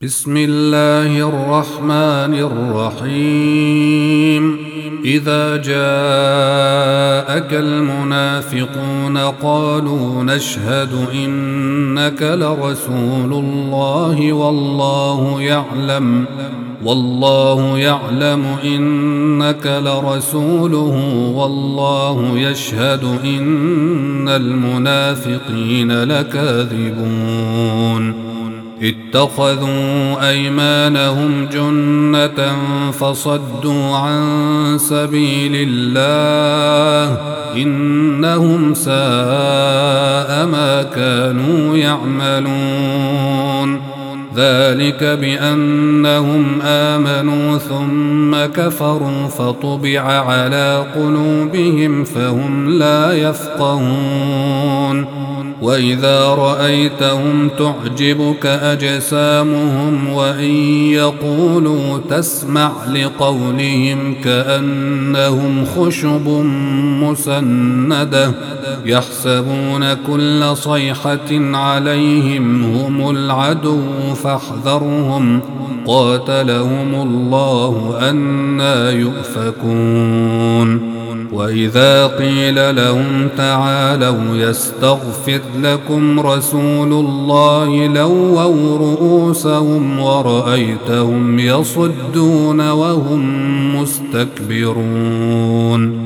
بسم الله الرحمن الرحيم. إذا جاءك المنافقون قالوا نشهد إنك لرسول الله والله يعلم إنك لرسوله والله يشهد إن المنافقين لكاذبون. اتخذوا أيمانهم جنة فصدوا عن سبيل الله إنهم ساء ما كانوا يعملون. ذلك بأنهم آمنوا ثم كفروا فطبع على قلوبهم فهم لا يفقهون. وإذا رأيتهم تعجبك أجسامهم وإن يقولوا تسمع لقولهم كأنهم خشب مسندة يحسبون كل صيحة عليهم هم العدو فاحذرهم قاتلهم الله أنى يؤفكون. وإذا قيل لهم تعالوا يستغفر لكم رسول الله لووا رؤوسهم ورأيتهم يصدون وهم مستكبرون.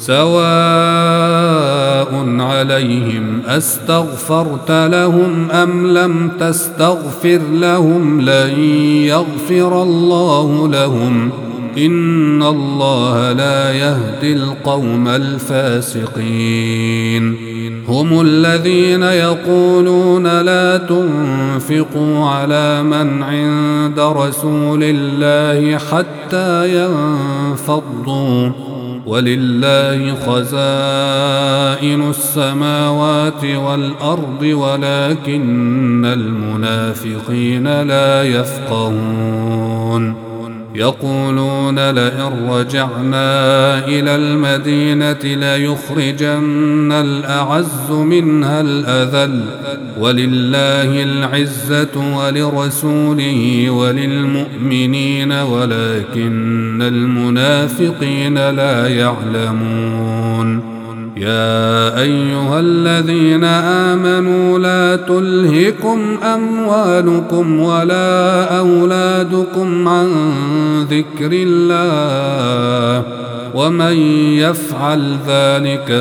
سواء عليهم أستغفرت لهم أم لم تستغفر لهم لن يغفر الله لهم إن الله لا يهدي القوم الفاسقين. هم الذين يقولون لا تنفقوا على من عند رسول الله حتى ينفضوا ولله خزائن السماوات والأرض ولكن المنافقين لا يفقهون. يقولون لئن رجعنا إلى المدينة ليخرجن الأعز منها الأذل ولله العزة ولرسوله وللمؤمنين ولكن المنافقين لا يعلمون. يا أيها الذين آمنوا لا تلهكم أموالكم ولا أولادكم عن ذكر الله ومن يفعل ذلك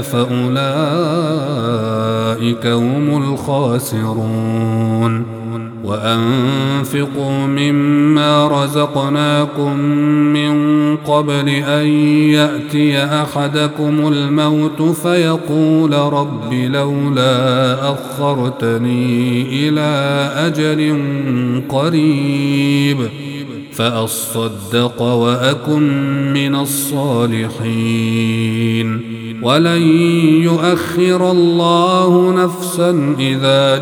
فأولئك هم الخاسرون. وأنفقوا مما رزقناكم من قبل أن يأتي أحدكم الموت فيقول رب لولا أخرتني إلى أجل قريب فأصدق وأكن من الصالحين ولن يؤخر الله نفسا إذا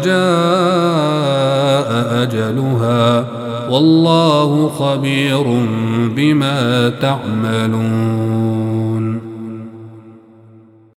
جاء أجلها والله خبير بما تعملون.